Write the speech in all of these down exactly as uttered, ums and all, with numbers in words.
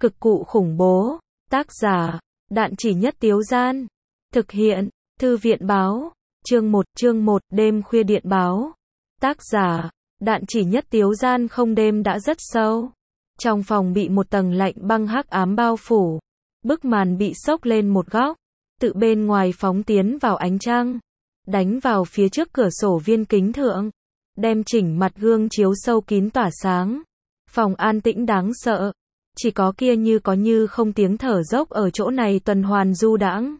Cực cụ khủng bố. Tác giả, Đạn Chỉ Nhất Tiếu Gian. Thực hiện, Thư viện báo. Chương một, chương một, đêm khuya điện báo. Tác giả, Đạn Chỉ Nhất Tiếu Gian. Không, đêm đã rất sâu. Trong phòng bị một tầng lạnh băng hắc ám bao phủ. Bức màn bị xốc lên một góc. Tự bên ngoài phóng tiến vào ánh trăng. Đánh vào phía trước cửa sổ viên kính thượng. Đem chỉnh mặt gương chiếu sâu kín tỏa sáng. Phòng an tĩnh đáng sợ. Chỉ có kia như có như không tiếng thở dốc ở chỗ này tuần hoàn du đãng.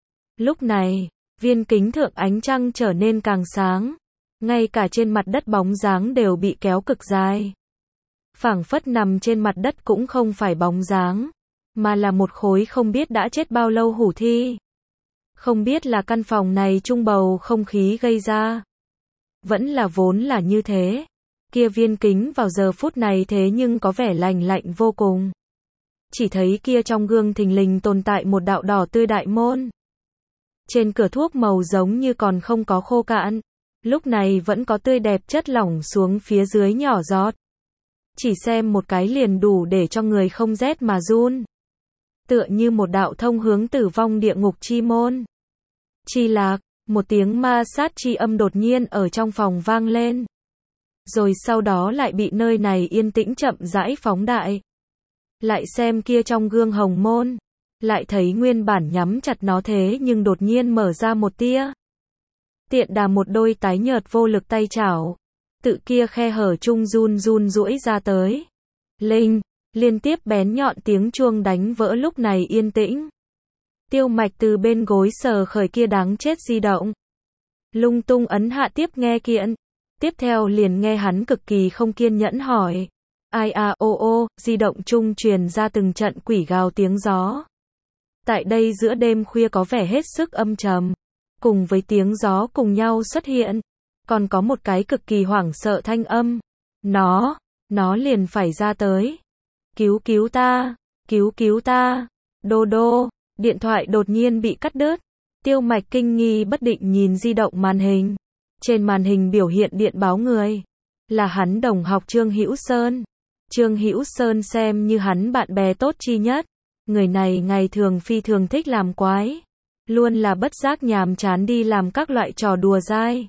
Lúc này, viên kính thượng ánh trăng trở nên càng sáng. Ngay cả trên mặt đất bóng dáng đều bị kéo cực dài. Phảng phất nằm trên mặt đất cũng không phải bóng dáng, mà là một khối không biết đã chết bao lâu hủ thi. Không biết là căn phòng này trung bầu không khí gây ra. Vẫn là vốn là như thế. Kia viên kính vào giờ phút này thế nhưng có vẻ lành lạnh vô cùng. Chỉ thấy kia trong gương thình lình tồn tại một đạo đỏ tươi đại môn. Trên cửa thuốc màu giống như còn không có khô cạn. Lúc này vẫn có tươi đẹp chất lỏng xuống phía dưới nhỏ giọt. Chỉ xem một cái liền đủ để cho người không rét mà run. Tựa như một đạo thông hướng tử vong địa ngục chi môn. Chi lạc, một tiếng ma sát chi âm đột nhiên ở trong phòng vang lên. Rồi sau đó lại bị nơi này yên tĩnh chậm rãi phóng đại. Lại xem kia trong gương hồng môn. Lại thấy nguyên bản nhắm chặt nó thế nhưng đột nhiên mở ra một tia. Tiện đà một đôi tái nhợt vô lực tay chảo. Tự kia khe hở chung run run duỗi ra tới. Linh, liên tiếp bén nhọn tiếng chuông đánh vỡ lúc này yên tĩnh. Tiêu Mạch từ bên gối sờ khởi kia đáng chết di động. Lung tung ấn hạ tiếp nghe kiện. Tiếp theo liền nghe hắn cực kỳ không kiên nhẫn hỏi. Ai a ô ô, di động chung truyền ra từng trận quỷ gào tiếng gió. Tại đây giữa đêm khuya có vẻ hết sức âm trầm. Cùng với tiếng gió cùng nhau xuất hiện. Còn có một cái cực kỳ hoảng sợ thanh âm. Nó, nó liền phải ra tới. Cứu cứu ta, cứu cứu ta. Đô đô, điện thoại đột nhiên bị cắt đứt. Tiêu Mạch kinh nghi bất định nhìn di động màn hình. Trên màn hình biểu hiện điện báo người. Là hắn đồng học Trương Hữu Sơn. Trương Hữu Sơn xem như hắn bạn bè tốt chi nhất. Người này ngày thường phi thường thích làm quái. Luôn là bất giác nhàm chán đi làm các loại trò đùa dai.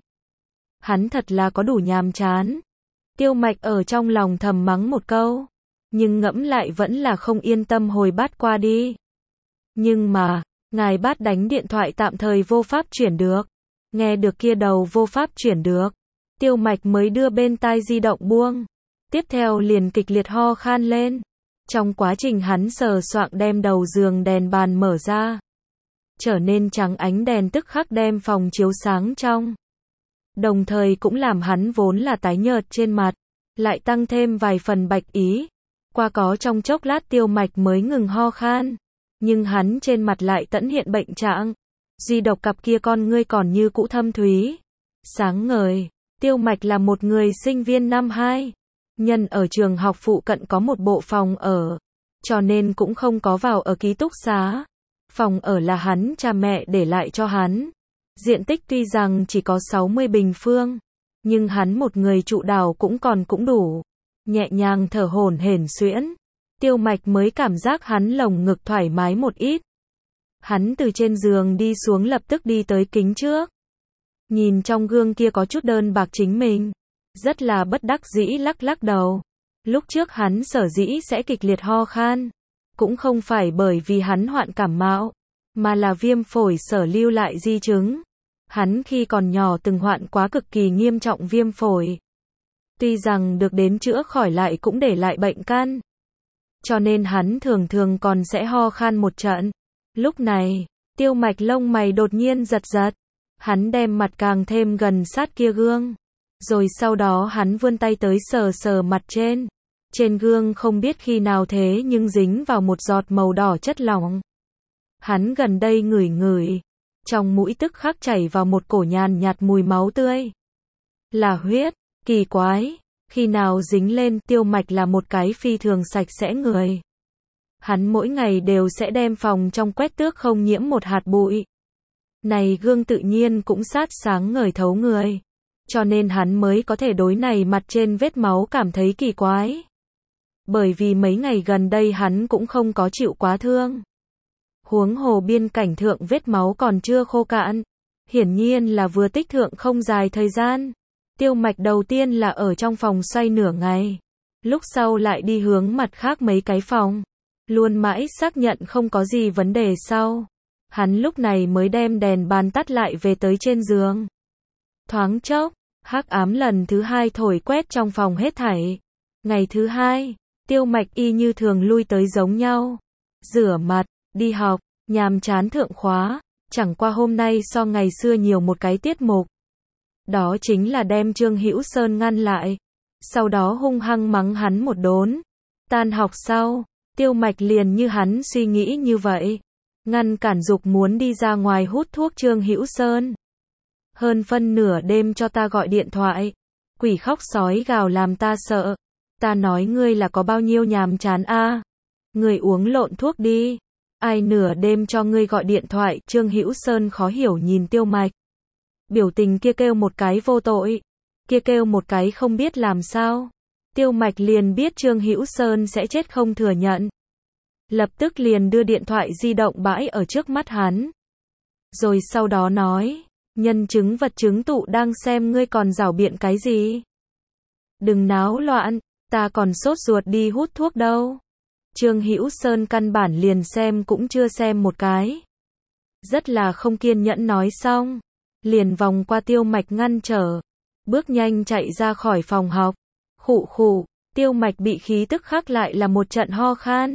Hắn thật là có đủ nhàm chán. Tiêu Mạch ở trong lòng thầm mắng một câu. Nhưng ngẫm lại vẫn là không yên tâm hồi bát qua đi. Nhưng mà, ngài bát đánh điện thoại tạm thời vô pháp chuyển được. Nghe được kia đầu vô pháp chuyển được. Tiêu Mạch mới đưa bên tai di động buông. Tiếp theo liền kịch liệt ho khan lên. Trong quá trình hắn sờ soạng đem đầu giường đèn bàn mở ra. Trở nên trắng ánh đèn tức khắc đem phòng chiếu sáng trong. Đồng thời cũng làm hắn vốn là tái nhợt trên mặt. Lại tăng thêm vài phần bạch ý. Qua có trong chốc lát Tiêu Mạch mới ngừng ho khan. Nhưng hắn trên mặt lại tẫn hiện bệnh trạng. Duy độc cặp kia con ngươi còn như cũ thâm thúy. Sáng ngời. Tiêu Mạch là một người sinh viên năm hai. Nhân ở trường học phụ cận có một bộ phòng ở. Cho nên cũng không có vào ở ký túc xá. Phòng ở là hắn cha mẹ để lại cho hắn. Diện tích tuy rằng chỉ có sáu mươi bình phương. Nhưng hắn một người trụ đảo cũng còn cũng đủ. Nhẹ nhàng thở hổn hển xuyễn. Tiêu Mạch mới cảm giác hắn lồng ngực thoải mái một ít. Hắn từ trên giường đi xuống lập tức đi tới kính trước. Nhìn trong gương kia có chút đơn bạc chính mình. Rất là bất đắc dĩ lắc lắc đầu. Lúc trước hắn sở dĩ sẽ kịch liệt ho khan. Cũng không phải bởi vì hắn hoạn cảm mạo. Mà là viêm phổi sở lưu lại di chứng. Hắn khi còn nhỏ từng hoạn quá cực kỳ nghiêm trọng viêm phổi. Tuy rằng được đến chữa khỏi lại cũng để lại bệnh căn. Cho nên hắn thường thường còn sẽ ho khan một trận. Lúc này, Tiêu Mạch lông mày đột nhiên giật giật. Hắn đem mặt càng thêm gần sát kia gương. Rồi sau đó hắn vươn tay tới sờ sờ mặt trên. Trên gương không biết khi nào thế nhưng dính vào một giọt màu đỏ chất lỏng. Hắn gần đây ngửi ngửi. Trong mũi tức khắc chảy vào một cổ nhàn nhạt mùi máu tươi. Là huyết, kỳ quái. Khi nào dính lên, Tiêu Mạch là một cái phi thường sạch sẽ người. Hắn mỗi ngày đều sẽ đem phòng trong quét tước không nhiễm một hạt bụi. Này gương tự nhiên cũng sát sáng ngời thấu người. Cho nên hắn mới có thể đối này mặt trên vết máu cảm thấy kỳ quái. bởi vì mấy ngày gần đây hắn cũng không có chịu quá thương. Huống hồ biên cảnh thượng vết máu còn chưa khô cạn, hiển nhiên là vừa tích thượng không dài thời gian. Tiêu Mạch đầu tiên là ở trong phòng xoay nửa ngày, lúc sau lại đi hướng mặt khác mấy cái phòng, luôn mãi xác nhận không có gì vấn đề sau. Hắn lúc này mới đem đèn bàn tắt lại về tới trên giường. Thoáng chốc, hắc ám lần thứ hai thổi quét trong phòng hết thảy. Ngày thứ hai, Tiêu Mạch y như thường lui tới giống nhau. Rửa mặt, đi học, nhàm chán thượng khóa, chẳng qua hôm nay so ngày xưa nhiều một cái tiết mục. Đó chính là đem Trương Hữu Sơn ngăn lại, sau đó hung hăng mắng hắn một đốn. Tan học sau, Tiêu Mạch liền như hắn suy nghĩ như vậy, ngăn cản dục muốn đi ra ngoài hút thuốc Trương Hữu Sơn. Hơn phân nửa đêm cho ta gọi điện thoại, quỷ khóc sói gào làm ta sợ. Ta nói ngươi là có bao nhiêu nhàm chán a? À? Ngươi uống lộn thuốc đi. Ai nửa đêm cho ngươi gọi điện thoại? Trương Hữu Sơn khó hiểu nhìn Tiêu Mạch. Biểu tình kia kêu một cái vô tội, kia kêu một cái không biết làm sao. Tiêu Mạch liền biết Trương Hữu Sơn sẽ chết không thừa nhận. Lập tức liền đưa điện thoại di động bãi ở trước mắt hắn. Rồi sau đó nói, nhân chứng vật chứng tụ đang xem, ngươi còn giảo biện cái gì? Đừng náo loạn, ta còn sốt ruột đi hút thuốc đâu. Trương Hữu Sơn căn bản liền xem cũng chưa xem một cái. Rất là không kiên nhẫn nói xong, liền vòng qua Tiêu Mạch ngăn trở, bước nhanh chạy ra khỏi phòng học. Khụ khụ, Tiêu Mạch bị khí tức khắc lại là một trận ho khan.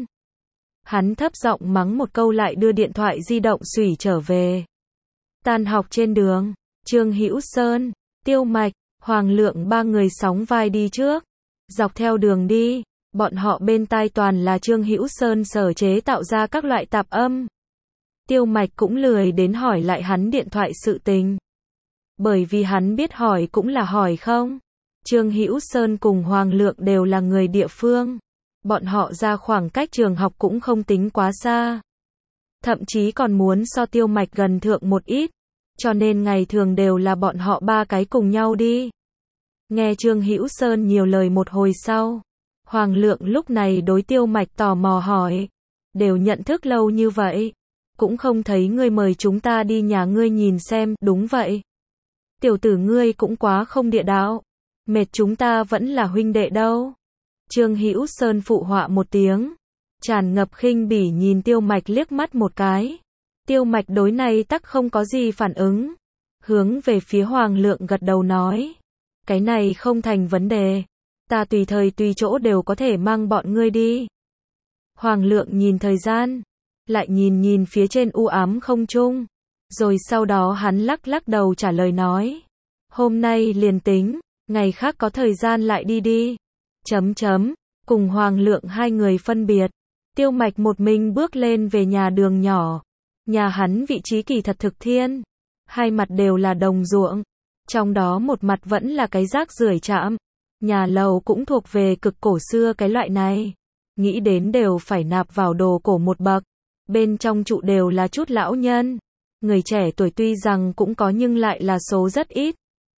Hắn thấp giọng mắng một câu lại đưa điện thoại di động xủy trở về. Tan học trên đường, Trương Hữu Sơn, Tiêu Mạch, Hoàng Lượng ba người sóng vai đi trước. Dọc theo đường đi, bọn họ bên tai toàn là Trương Hữu Sơn sở chế tạo ra các loại tạp âm. Tiêu Mạch cũng lười đến hỏi lại hắn điện thoại sự tình. Bởi vì hắn biết hỏi cũng là hỏi không. Trương Hữu Sơn cùng Hoàng Lượng đều là người địa phương. Bọn họ ra khoảng cách trường học cũng không tính quá xa. Thậm chí còn muốn so Tiêu Mạch gần thượng một ít. Cho nên ngày thường đều là bọn họ ba cái cùng nhau đi. Nghe Trương Hữu Sơn nhiều lời một hồi sau, Hoàng Lượng lúc này đối Tiêu Mạch tò mò hỏi. Đều nhận thức lâu như vậy, cũng không thấy ngươi mời chúng ta đi nhà ngươi nhìn xem. Đúng vậy. Tiểu tử ngươi cũng quá không địa đạo. Mệt chúng ta vẫn là huynh đệ đâu. Trương Hữu Sơn phụ họa một tiếng, tràn ngập khinh bỉ nhìn Tiêu Mạch liếc mắt một cái. Tiêu Mạch đối này tắc không có gì phản ứng, hướng về phía Hoàng Lượng gật đầu nói, cái này không thành vấn đề, ta tùy thời tùy chỗ đều có thể mang bọn ngươi đi. Hoàng Lượng nhìn thời gian, lại nhìn nhìn phía trên u ám không trung, rồi sau đó hắn lắc lắc đầu trả lời nói, hôm nay liền tính, ngày khác có thời gian lại đi đi. Chấm chấm, cùng Hoàng Lượng hai người phân biệt, Tiêu Mạch một mình bước lên về nhà đường nhỏ. Nhà hắn vị trí kỳ thật thực thiên, hai mặt đều là đồng ruộng, trong đó một mặt vẫn là cái rác rưởi trạm. Nhà lầu cũng thuộc về cực cổ xưa cái loại này, nghĩ đến đều phải nạp vào đồ cổ một bậc. Bên trong trụ đều là chút lão nhân, người trẻ tuổi tuy rằng cũng có nhưng lại là số rất ít.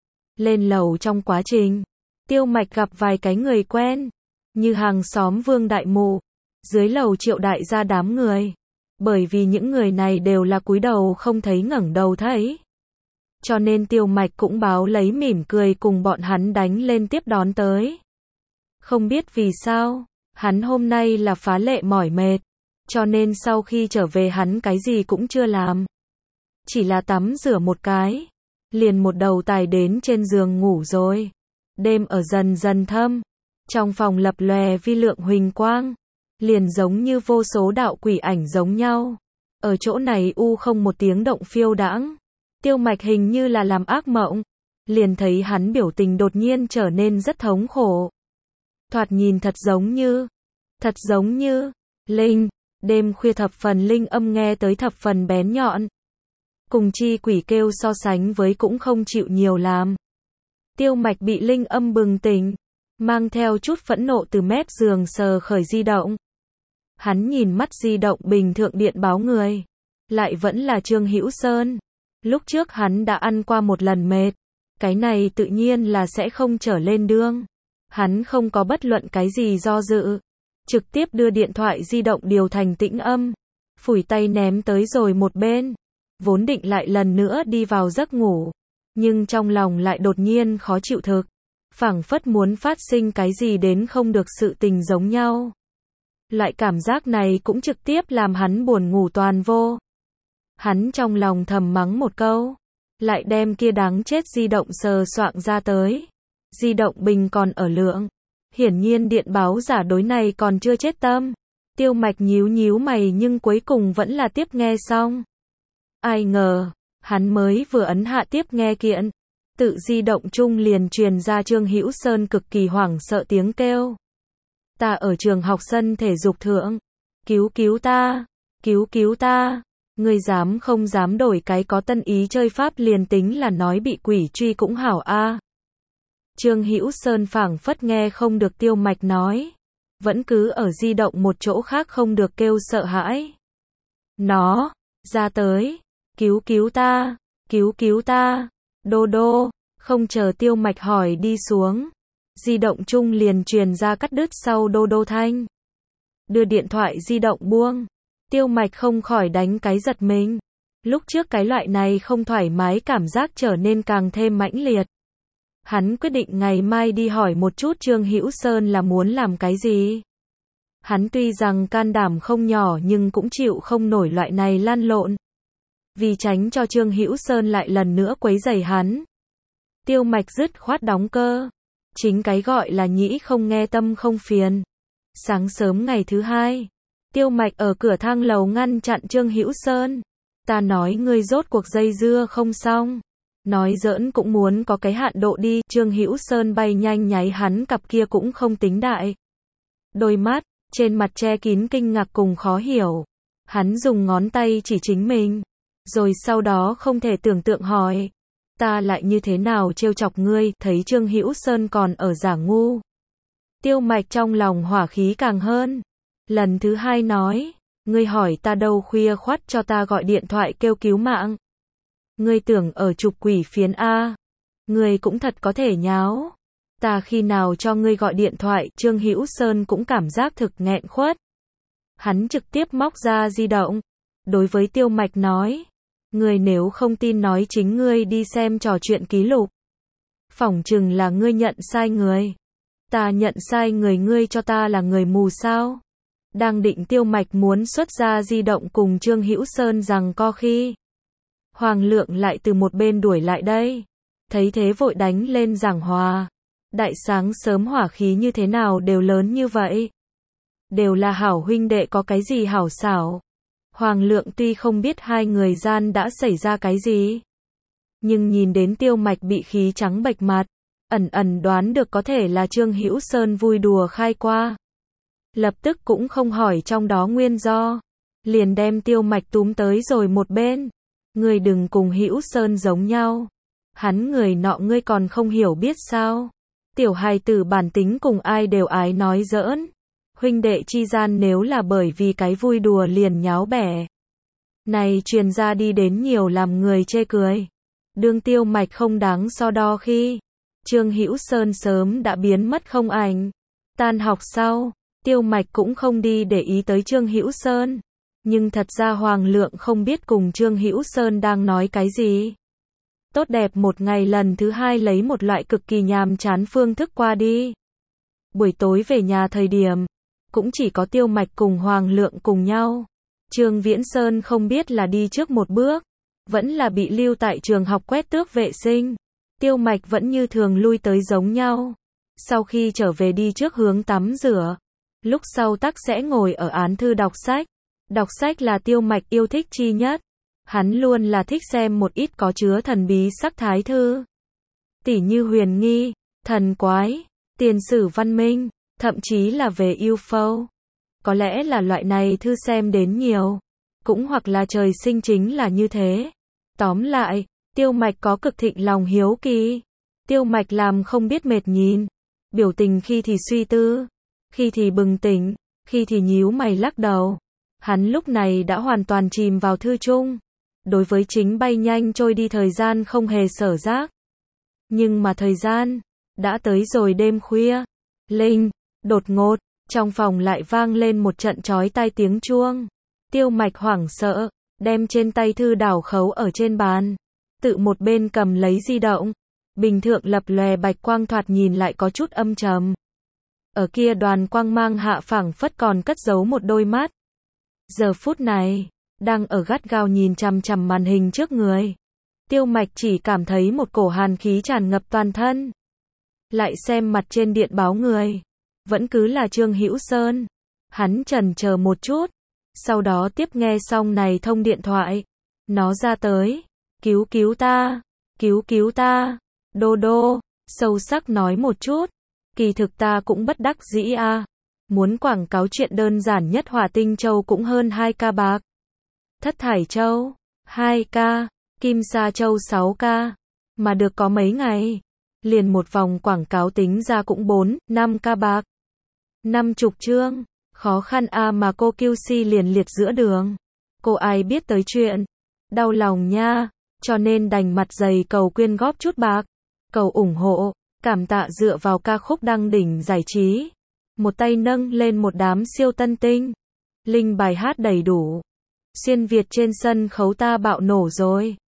Lên lầu trong quá trình, Tiêu Mạch gặp vài cái người quen, như hàng xóm Vương Đại Mụ, dưới lầu Triệu Đại gia đám người. Bởi vì những người này đều là cúi đầu không thấy ngẩng đầu thấy. Cho nên Tiêu Mạch cũng báo lấy mỉm cười cùng bọn hắn đánh lên tiếp đón tới. Không biết vì sao, hắn hôm nay là phá lệ mỏi mệt, cho nên sau khi trở về hắn cái gì cũng chưa làm. Chỉ là tắm rửa một cái, liền một đầu tài đến trên giường ngủ rồi. Đêm ở dần dần thâm, trong phòng lập lòe vi lượng huỳnh quang, liền giống như vô số đạo quỷ ảnh giống nhau. Ở chỗ này u không một tiếng động phiêu đãng. Tiêu Mạch hình như là làm ác mộng, liền thấy hắn biểu tình đột nhiên trở nên rất thống khổ. Thoạt nhìn thật giống như, thật giống như, linh, đêm khuya thập phần linh âm nghe tới thập phần bén nhọn. Cùng chi quỷ kêu so sánh với cũng không chịu nhiều làm. Tiêu Mạch bị linh âm bừng tỉnh, mang theo chút phẫn nộ từ mép giường sờ khởi di động. Hắn nhìn mắt di động bình thượng điện báo người, lại vẫn là Trương Hữu Sơn. Lúc trước hắn đã ăn qua một lần mệt, cái này tự nhiên là sẽ không trở lên đương. Hắn không có bất luận cái gì do dự, trực tiếp đưa điện thoại di động điều thành tĩnh âm, phủi tay ném tới rồi một bên, vốn định lại lần nữa đi vào giấc ngủ, nhưng trong lòng lại đột nhiên khó chịu thực, phảng phất muốn phát sinh cái gì đến không được sự tình giống nhau. Loại cảm giác này cũng trực tiếp làm hắn buồn ngủ toàn vô. Hắn trong lòng thầm mắng một câu, lại đem kia đáng chết di động sờ soạng ra tới. Di động bình còn ở lượng. Hiển nhiên điện báo giả đối này còn chưa chết tâm. Tiêu Mạch nhíu nhíu mày nhưng cuối cùng vẫn là tiếp nghe xong. Ai ngờ, hắn mới vừa ấn hạ tiếp nghe kiện, tự di động chung liền truyền ra Trương Hữu Sơn cực kỳ hoảng sợ tiếng kêu. Ta ở trường học sân thể dục thượng, cứu cứu ta, cứu cứu ta, ngươi dám không dám đổi cái có tân ý chơi pháp liền tính là nói bị quỷ truy cũng hảo a. Trương Hữu Sơn phảng phất nghe không được Tiêu Mạch nói, vẫn cứ ở di động một chỗ khác không được kêu sợ hãi. Nó, ra tới, cứu cứu ta, cứu cứu ta, đô đô, không chờ Tiêu Mạch hỏi đi xuống. Di động chung liền truyền ra cắt đứt sau đô đô thanh. Đưa điện thoại di động buông. Tiêu Mạch không khỏi đánh cái giật mình. Lúc trước cái loại này không thoải mái cảm giác trở nên càng thêm mãnh liệt. Hắn quyết định ngày mai đi hỏi một chút Trương Hữu Sơn là muốn làm cái gì. Hắn tuy rằng can đảm không nhỏ nhưng cũng chịu không nổi loại này lan lộn. Vì tránh cho Trương Hữu Sơn lại lần nữa quấy rầy hắn, Tiêu Mạch dứt khoát đóng cơ. Chính cái gọi là nhĩ không nghe tâm không phiền. Sáng sớm ngày thứ hai, Tiêu Mạch ở cửa thang lầu ngăn chặn Trương Hữu Sơn. Ta nói ngươi rốt cuộc dây dưa không xong. Nói giỡn cũng muốn có cái hạn độ đi. Trương Hữu Sơn bay nhanh nháy hắn cặp kia cũng không tính đại đôi mắt, trên mặt che kín kinh ngạc cùng khó hiểu. Hắn dùng ngón tay chỉ chính mình, rồi sau đó không thể tưởng tượng hỏi. Ta lại như thế nào trêu chọc ngươi, thấy Trương Hữu Sơn còn ở giả ngu. Tiêu Mạch trong lòng hỏa khí càng hơn. Lần thứ hai nói, ngươi hỏi ta đâu khuya khoắt cho ta gọi điện thoại kêu cứu mạng. Ngươi tưởng ở chụp quỷ phiến A. Ngươi cũng thật có thể nháo. Ta khi nào cho ngươi gọi điện thoại, Trương Hữu Sơn cũng cảm giác thực nghẹn khuất. Hắn trực tiếp móc ra di động. Đối với Tiêu Mạch nói. Ngươi nếu không tin nói chính ngươi đi xem trò chuyện ký lục. Phỏng chừng là ngươi nhận sai người. Ta nhận sai người, ngươi cho ta là người mù sao? Đang định Tiêu Mạch muốn xuất ra di động cùng Trương Hữu Sơn rằng co khi Hoàng Lượng lại từ một bên đuổi lại đây. Thấy thế vội đánh lên giảng hòa. Đại sáng sớm hỏa khí như thế nào đều lớn như vậy? Đều là hảo huynh đệ có cái gì hảo xảo? Hoàng Lượng tuy không biết hai người gian đã xảy ra cái gì, nhưng nhìn đến Tiêu Mạch bị khí trắng bệch mặt, ẩn ẩn đoán được có thể là Trương Hữu Sơn vui đùa khai qua. Lập tức cũng không hỏi trong đó nguyên do, liền đem Tiêu Mạch túm tới rồi một bên. Ngươi đừng cùng Hữu Sơn giống nhau. Hắn người nọ ngươi còn không hiểu biết sao? Tiểu hài tử bản tính cùng ai đều ái nói giỡn. Huynh đệ chi gian nếu là bởi vì cái vui đùa liền nháo bẻ. Này truyền ra đi đến nhiều làm người chê cười. Đương Tiêu Mạch không đáng so đo khi Trương Hữu Sơn sớm đã biến mất không ảnh. Tan học sau, Tiêu Mạch cũng không đi để ý tới Trương Hữu Sơn. Nhưng thật ra Hoàng Lượng không biết cùng Trương Hữu Sơn đang nói cái gì. Tốt đẹp một ngày lần thứ hai lấy một loại cực kỳ nhàm chán phương thức qua đi. Buổi tối về nhà thời điểm, cũng chỉ có Tiêu Mạch cùng Hoàng Lượng cùng nhau. Trương Viễn Sơn không biết là đi trước một bước, vẫn là bị lưu tại trường học quét tước vệ sinh. Tiêu Mạch vẫn như thường lui tới giống nhau. Sau khi trở về đi trước hướng tắm rửa. Lúc sau tắc sẽ ngồi ở án thư đọc sách. Đọc sách là Tiêu Mạch yêu thích chi nhất. Hắn luôn là thích xem một ít có chứa thần bí sắc thái thư. Tỉ như huyền nghi, thần quái, tiền sử văn minh, thậm chí là về u ép o. Có lẽ là loại này thư xem đến nhiều. Cũng hoặc là trời sinh chính là như thế. Tóm lại, Tiêu Mạch có cực thịnh lòng hiếu kỳ. Tiêu Mạch làm không biết mệt nhìn. Biểu tình khi thì suy tư, khi thì bừng tỉnh, khi thì nhíu mày lắc đầu. Hắn lúc này đã hoàn toàn chìm vào thư chung. Đối với chính bay nhanh trôi đi thời gian không hề sở giác. Nhưng mà thời gian đã tới rồi đêm khuya. Linh, đột ngột, Trong phòng lại vang lên một trận chói tai tiếng chuông. Tiêu Mạch hoảng sợ, đem trên tay thư đảo khấu ở trên bàn. Tự một bên cầm lấy di động. Bình thượng lập lòe bạch quang thoạt nhìn lại có chút âm trầm. Ở kia đoàn quang mang hạ phảng phất còn cất giấu một đôi mắt. Giờ phút này, đang ở gắt gao nhìn chằm chằm màn hình trước người. Tiêu Mạch chỉ cảm thấy một cổ hàn khí tràn ngập toàn thân. Lại xem mặt trên điện báo người. Vẫn cứ là Trương Hữu Sơn. Hắn chần chờ một chút. Sau đó tiếp nghe xong này thông điện thoại. Nó ra tới. Cứu cứu ta. Cứu cứu ta. Đô đô. Sâu sắc nói một chút. Kỳ thực ta cũng bất đắc dĩ a. À. Muốn quảng cáo chuyện đơn giản nhất Hỏa Tinh Châu cũng hơn hai ca bạc. Thất Thải Châu. hai ca. Kim Sa Châu sáu ca. Mà được có mấy ngày. Liền một vòng quảng cáo tính ra cũng bốn, năm ca bạc. Năm chục chương. Khó khăn a à mà cô quy xê liền liệt giữa đường. Cô ai biết tới chuyện. Đau lòng nha. Cho nên đành mặt dày cầu quyên góp chút bạc. Cầu ủng hộ. Cảm tạ dựa vào ca khúc đăng đỉnh giải trí. Một tay nâng lên một đám siêu tân tinh. Linh bài hát đầy đủ. Xuyên Việt trên sân khấu ta bạo nổ rồi.